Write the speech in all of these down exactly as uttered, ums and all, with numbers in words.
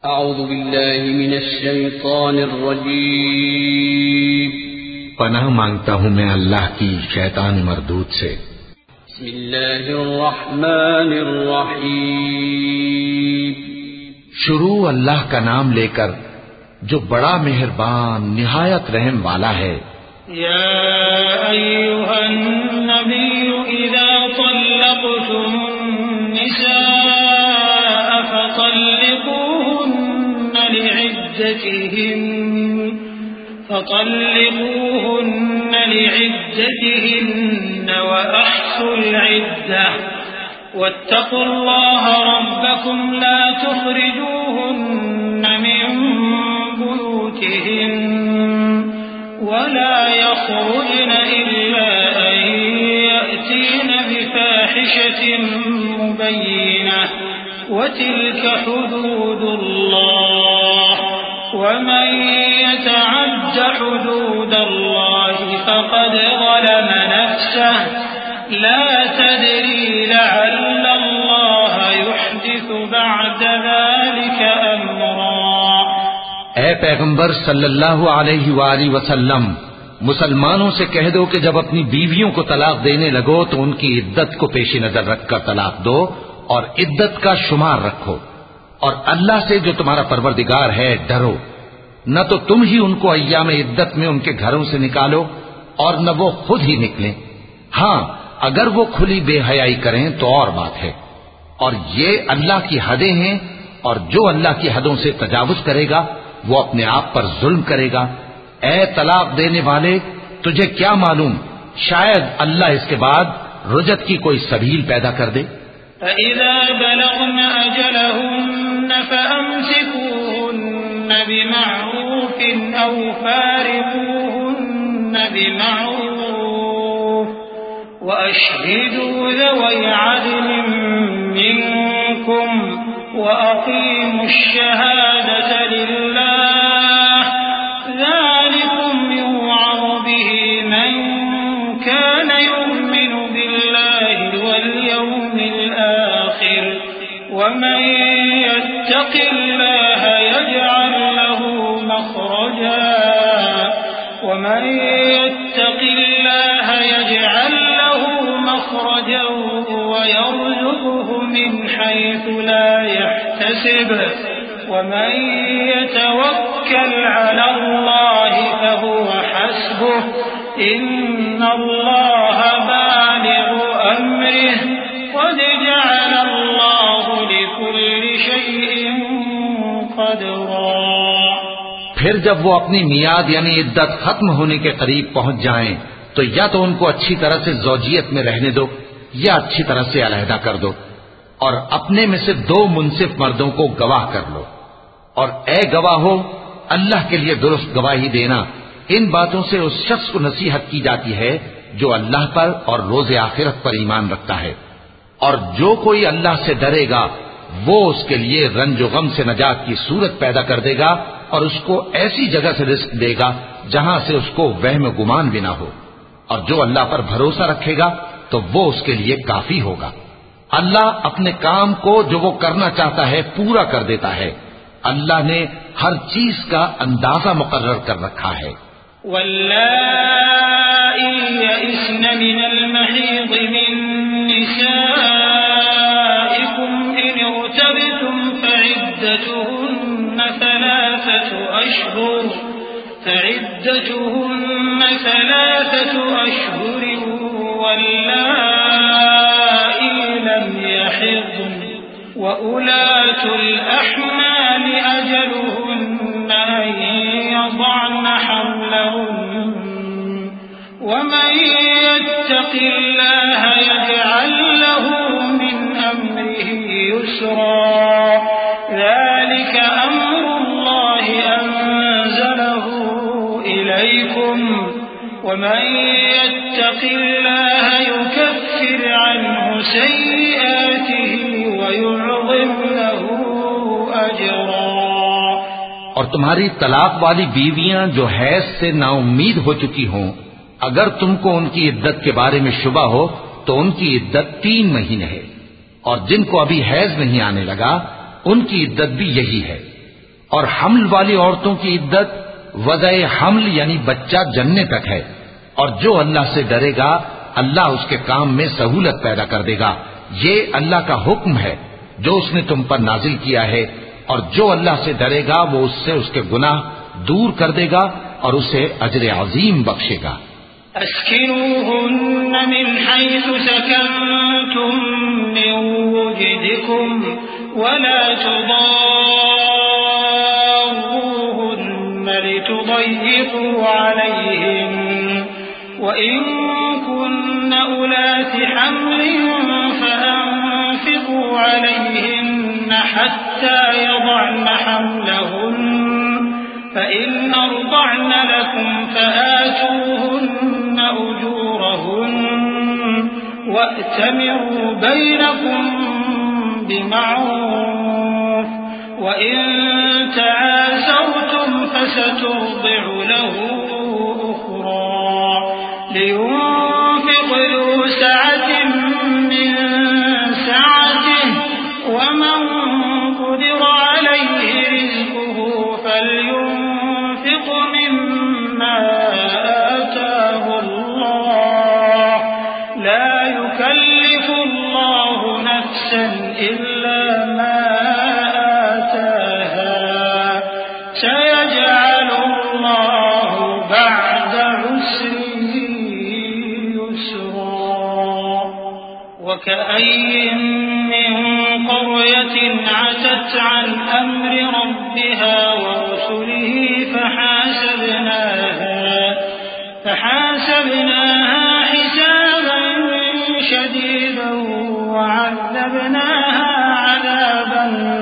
اعوذ باللہ من الشیطان الرجیم پناہ مانگتا ہوں میں اللہ کی شیطان مردود سے۔ بسم اللہ الرحمن الرحیم شروع اللہ کا نام لے کر جو بڑا مہربان نہایت رحم والا ہے۔ یا ایھا النبی اذا طلقتم النساء فطلقوهن لعدتهن فطلقوهن لعدتهن وأحصوا العدة واتقوا الله ربكم لا تخرجوهن من بيوتهن ولا يخرجن إلا أن يأتين بفاحشة مبينة وتلك حدود الله ومن يتعد حدود الله فقد ظلم نفسه لا تدري لعل الله يحدث بعد ذلك أمرا۔ اے پیغمبر صلی اللہ علیہ وآلہ وسلم، مسلمانوں سے کہہ دو کہ جب اپنی بیویوں کو طلاق دینے لگو تو ان کی عدت کو پیش نظر رکھ کر طلاق دو اور عدت کا شمار رکھو، اور اللہ سے جو تمہارا پروردگار ہے ڈرو۔ نہ تو تم ہی ان کو ایام عدت میں ان کے گھروں سے نکالو اور نہ وہ خود ہی نکلیں، ہاں اگر وہ کھلی بے حیائی کریں تو اور بات ہے، اور یہ اللہ کی حدیں ہیں، اور جو اللہ کی حدوں سے تجاوز کرے گا وہ اپنے آپ پر ظلم کرے گا۔ اے طلاق دینے والے، تجھے کیا معلوم شاید اللہ اس کے بعد رجعت کی کوئی سبیل پیدا کر دے۔ فَإِذَا بَلَغْنَ أَجَلَهُنَّ فَأَمْسِكُوهُنَّ بِمَعْرُوفٍ أَوْ فَارِقُوهُنَّ بِمَعْرُوفٍ وَأَشْهِدُوا ذَوَيْ عَدْلٍ مِّنكُمْ وَأَقِيمُوا الشَّهَادَةَ لِلَّهِ ذَلِكُمْ يُوعَظُ بِهِ مَن كَانَ يُؤْمِنُ بِاللَّهِ وَالْيَوْمِ الْآخِرِ وَمَن يَتَّقِ اللَّهَ يَجْعَل لَّهُ مَخْرَجًا وَمَن يَتَّقِ اللَّهَ يَجْعَل لَّهُ مَخْرَجًا وَيَرْزُقْهُ مِنْ حَيْثُ لَا يَحْتَسِبُ وَمَن يَتَوَكَّلْ عَلَى اللَّهِ فَهُوَ حَسْبُهُ إِنَّ اللَّهَ بالغ أَمْرِهِ قَدْ جَعَلَ اللَّهُ لِكُلِّ شَيْءٍ قَدْرًا۔ پھر جب وہ اپنی میعاد یعنی عدت ختم ہونے کے قریب پہنچ جائیں تو یا تو ان کو اچھی طرح سے زوجیت میں رہنے دو یا اچھی طرح سے علیحدہ کر دو، اور اپنے میں سے دو منصف مردوں کو گواہ کر لو، اور اے گواہو اللہ کے لیے درست گواہی دینا۔ ان باتوں سے اس شخص کو نصیحت کی جاتی ہے جو اللہ پر اور روز آخرت پر ایمان رکھتا ہے، اور جو کوئی اللہ سے ڈرے گا وہ اس کے لیے رنج و غم سے نجات کی صورت پیدا کر دے گا اور اس کو ایسی جگہ سے رزق دے گا جہاں سے اس کو وہم و گمان بھی نہ ہو، اور جو اللہ پر بھروسہ رکھے گا تو وہ اس کے لیے کافی ہوگا۔ اللہ اپنے کام کو جو وہ کرنا چاہتا ہے پورا کر دیتا ہے۔ اللہ نے ہر چیز کا اندازہ مقرر کر رکھا ہے۔ واللائي يئسن من المحيض من نسائكم إن ارتبتم فعدتهن ثلاثة أشهر فعدتهن ثلاثة أشهر واللائي لم يحضن وأولاة الأحمال أجلهن أن يضعن حملهن ومن يتق الله يجعل له من أمره يسرا ذلك أمر الله أنزله إليكم ومن يتق الله يكفر عنه سيئاته ويعظم له أجرا۔ اور تمہاری طلاق والی بیویاں جو حیض سے نا امید ہو چکی ہوں، اگر تم کو ان کی عدت کے بارے میں شبہ ہو تو ان کی عدت تین مہینے ہے، اور جن کو ابھی حیض نہیں آنے لگا ان کی عدت بھی یہی ہے۔ اور حمل والی عورتوں کی عدت وضع حمل یعنی بچہ جننے تک ہے، اور جو اللہ سے ڈرے گا اللہ اس کے کام میں سہولت پیدا کر دے گا، یہ اللہ کا حکم ہے جو اس نے تم پر نازل کیا ہے، اور جو اللہ سے ڈرے گا وہ اس سے اس کے گناہ دور کر دے گا اور اسے اجر عظیم بخشے گا۔ اسكنوهن من حيث سكنتم من وجدكم ولا تضاروهن لتضيقوا عليهن وإن كن أولات حمل فأنفقوا عليهن حتى يضعن حملهن فإن أرضعن لكم فآتوهن أجورهن وأتمروا بينكم بمعروف وإن تعاسرتم فسترضع له أخرى لينفق ذو سعة من سعته ومن قدر عليه رزقه فلينفق مما آتاه الله لا يكلف الله نفسا إلا ما آتاها سيجعل الله بعد عسر يسرا وكأي من قرية عتت عن أمر ربها ورسله فحاسبناها فحاسبناها حسابا شديدا وعذبناها عذابا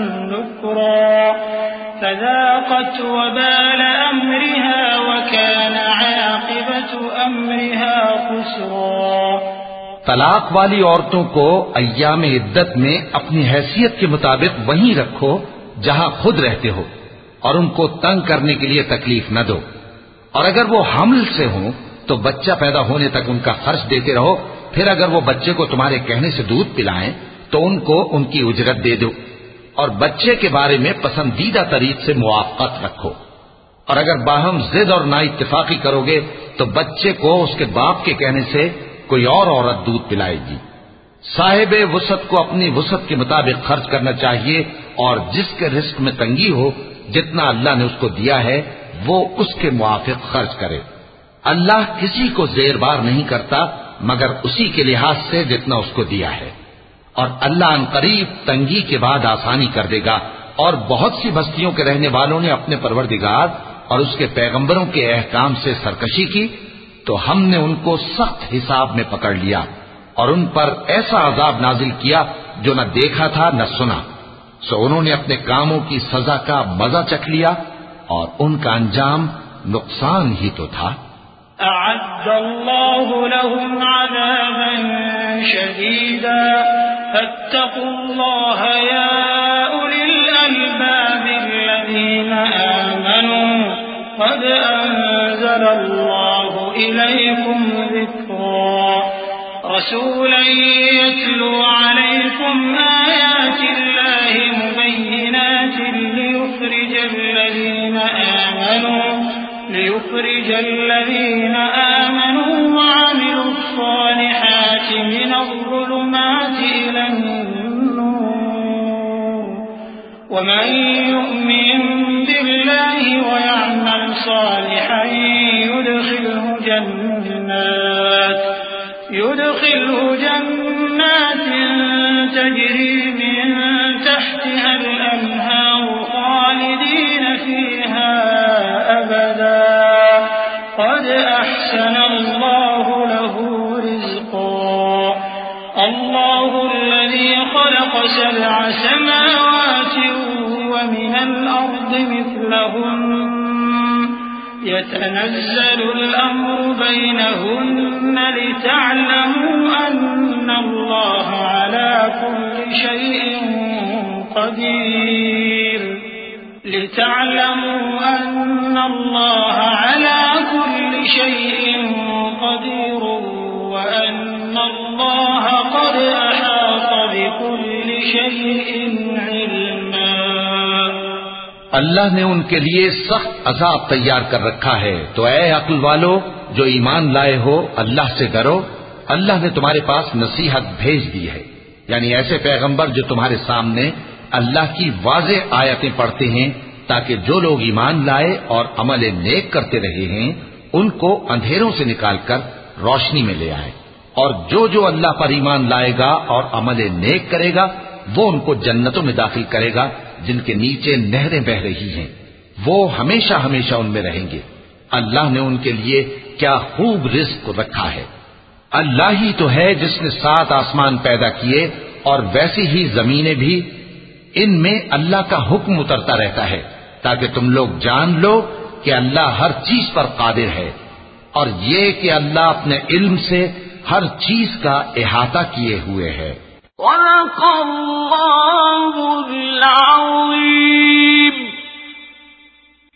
نكرا فذاقت وبال أمرها وكان عاقبة أمرها خسرا۔ طلاق والی عورتوں کو ایام عدت میں اپنی حیثیت کے مطابق وہیں رکھو جہاں خود رہتے ہو، اور ان کو تنگ کرنے کے لیے تکلیف نہ دو، اور اگر وہ حمل سے ہوں تو بچہ پیدا ہونے تک ان کا خرچ دیتے رہو، پھر اگر وہ بچے کو تمہارے کہنے سے دودھ پلائیں تو ان کو ان کی اجرت دے دو، اور بچے کے بارے میں پسندیدہ طریق سے موافقت رکھو، اور اگر باہم ضد اور نا اتفاقی کرو گے تو بچے کو اس کے باپ کے کہنے سے کوئی اور عورت دودھ پلائے گی۔ صاحب وسعت کو اپنی وسعت کے مطابق خرچ کرنا چاہیے، اور جس کے رزق میں تنگی ہو جتنا اللہ نے اس کو دیا ہے وہ اس کے موافق خرچ کرے۔ اللہ کسی کو زیر بار نہیں کرتا مگر اسی کے لحاظ سے جتنا اس کو دیا ہے، اور اللہ ان قریب تنگی کے بعد آسانی کر دے گا۔ اور بہت سی بستیوں کے رہنے والوں نے اپنے پروردگار اور اس کے پیغمبروں کے احکام سے سرکشی کی تو ہم نے ان کو سخت حساب میں پکڑ لیا اور ان پر ایسا عذاب نازل کیا جو نہ دیکھا تھا نہ سنا، سو انہوں نے اپنے کاموں کی سزا کا مزہ چکھ لیا اور ان کا انجام نقصان ہی تو تھا۔ أعد الله لهم عذابا شديدا فاتقوا الله يا أولي الألباب الذين آمنوا قد أنزل الله إليكم ذكرا رسولا يتلو عليكم آيات الله مبينات ليخرج الذين آمنوا ليخرج الذين آمنوا وعملوا الصالحات من الظلمات إلى النور ومن يؤمن بالله ويعمل صالحا يدخله جنات يدخله جنات تجري من تحتها الأنهار خالدين فيها أبدا قد أحسن الله له رزقا الله الذي خلق سبع سماوات ومن الأرض مثلهن يتنزل الأمر بينهن لتعلموا أن الله على كل شيء قدير لتعلموا أن الله على كل شيء قدير وأن الله قد أحاط بكل شيء علما۔ اللہ نے ان کے لیے سخت عذاب تیار کر رکھا ہے، تو اے عقل والو جو ایمان لائے ہو اللہ سے ڈرو۔ اللہ نے تمہارے پاس نصیحت بھیج دی ہے، یعنی ایسے پیغمبر جو تمہارے سامنے اللہ کی واضح آیتیں پڑھتے ہیں، تاکہ جو لوگ ایمان لائے اور عمل نیک کرتے رہے ہیں ان کو اندھیروں سے نکال کر روشنی میں لے آئے، اور جو جو اللہ پر ایمان لائے گا اور عمل نیک کرے گا وہ ان کو جنتوں میں داخل کرے گا جن کے نیچے نہریں بہ رہی ہیں، وہ ہمیشہ ہمیشہ ان میں رہیں گے۔ اللہ نے ان کے لیے کیا خوب رزق رکھا ہے۔ اللہ ہی تو ہے جس نے سات آسمان پیدا کیے اور ویسی ہی زمینیں بھی، ان میں اللہ کا حکم اترتا رہتا ہے تاکہ تم لوگ جان لو کہ اللہ ہر چیز پر قادر ہے، اور یہ کہ اللہ اپنے علم سے ہر چیز کا احاطہ کیے ہوئے ہے۔ صدق اللہ العظیم۔